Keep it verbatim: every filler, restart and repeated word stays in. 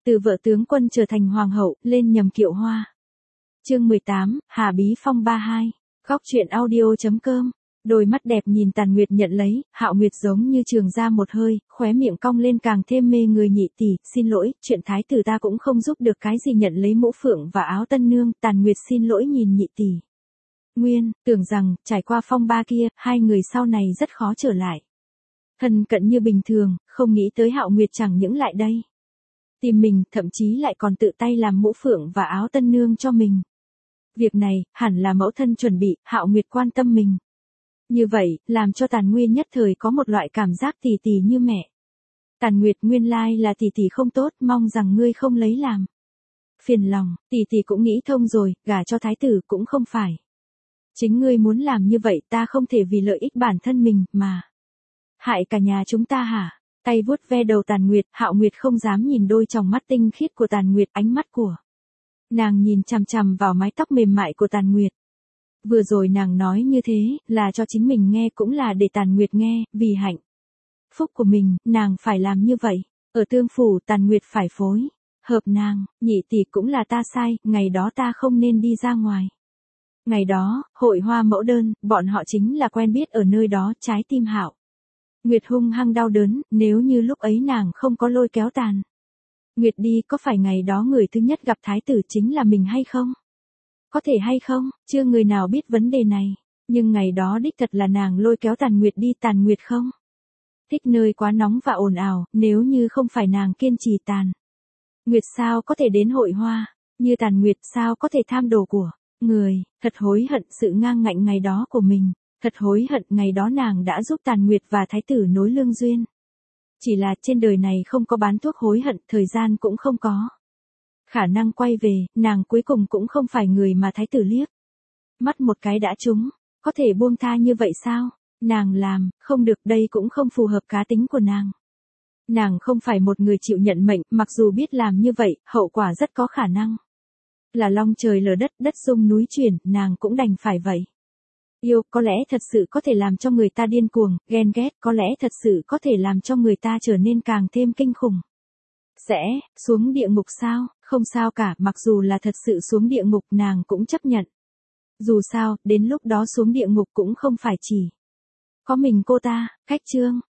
từ vợ tướng quân trở thành hoàng hậu, lên nhầm kiệu hoa. Chương mười tám, Hà Bí Phong ba hai. Góc truyện audio chấm com. Đôi mắt đẹp nhìn Tàn Nguyệt nhận lấy, Hạo Nguyệt giống như trường ra một hơi, khóe miệng cong lên càng thêm mê người. Nhị tỷ, xin lỗi, chuyện thái tử ta cũng không giúp được cái gì. Nhận lấy mũ phượng và áo tân nương, Tàn Nguyệt xin lỗi nhìn nhị tỷ. Nguyên, tưởng rằng, trải qua phong ba kia, hai người sau này rất khó trở lại. Thân cận như bình thường, không nghĩ tới Hạo Nguyệt chẳng những lại đây tìm mình, thậm chí lại còn tự tay làm mũ phượng và áo tân nương cho mình. Việc này, hẳn là mẫu thân chuẩn bị, Hạo Nguyệt quan tâm mình. Như vậy, làm cho Tàn Nguyên nhất thời có một loại cảm giác tỷ tỷ như mẹ. Tàn Nguyệt, nguyên lai là tỷ tỷ không tốt, mong rằng ngươi không lấy làm phiền lòng. Tỷ tỷ cũng nghĩ thông rồi, gả cho thái tử cũng không phải chính ngươi muốn làm như vậy, ta không thể vì lợi ích bản thân mình mà hại cả nhà chúng ta hả? Tay vuốt ve đầu Tàn Nguyệt, Hạo Nguyệt không dám nhìn đôi tròng mắt tinh khiết của Tàn Nguyệt, ánh mắt của nàng nhìn chằm chằm vào mái tóc mềm mại của Tàn Nguyệt. Vừa rồi nàng nói như thế, là cho chính mình nghe cũng là để Tàn Nguyệt nghe, vì hạnh phúc của mình, nàng phải làm như vậy. Ở Tương Phủ, Tàn Nguyệt phải phối hợp nàng, nhị tỷ cũng là ta sai, ngày đó ta không nên đi ra ngoài. Ngày đó, hội hoa mẫu đơn, bọn họ chính là quen biết ở nơi đó. Trái tim Hạo Nguyệt hung hăng đau đớn, nếu như lúc ấy nàng không có lôi kéo Tàn Nguyệt đi, có phải ngày đó người thứ nhất gặp thái tử chính là mình hay không? Có thể hay không, chưa người nào biết vấn đề này. Nhưng ngày đó đích thật là nàng lôi kéo Tàn Nguyệt đi. Tàn Nguyệt không thích nơi quá nóng và ồn ào, nếu như không phải nàng kiên trì, Tàn Nguyệt sao có thể đến hội hoa? Như Tàn Nguyệt sao có thể tham đồ của người? Thật hối hận sự ngang ngạnh ngày đó của mình. Thật hối hận ngày đó nàng đã giúp Tàn Nguyệt và thái tử nối lương duyên. Chỉ là trên đời này không có bán thuốc hối hận, thời gian cũng không có khả năng quay về, nàng cuối cùng cũng không phải người mà thái tử liếc mắt một cái đã trúng. Có thể buông tha như vậy sao? Nàng làm, không được, đây cũng không phù hợp cá tính của nàng. Nàng không phải một người chịu nhận mệnh, mặc dù biết làm như vậy, hậu quả rất có khả năng là long trời lở đất, đất rung núi chuyển, nàng cũng đành phải vậy. Yêu, có lẽ thật sự có thể làm cho người ta điên cuồng, ghen ghét, có lẽ thật sự có thể làm cho người ta trở nên càng thêm kinh khủng. Sẽ, xuống địa ngục sao? Không sao cả, mặc dù là thật sự xuống địa ngục nàng cũng chấp nhận. Dù sao, đến lúc đó xuống địa ngục cũng không phải chỉ có mình cô ta. Cách chương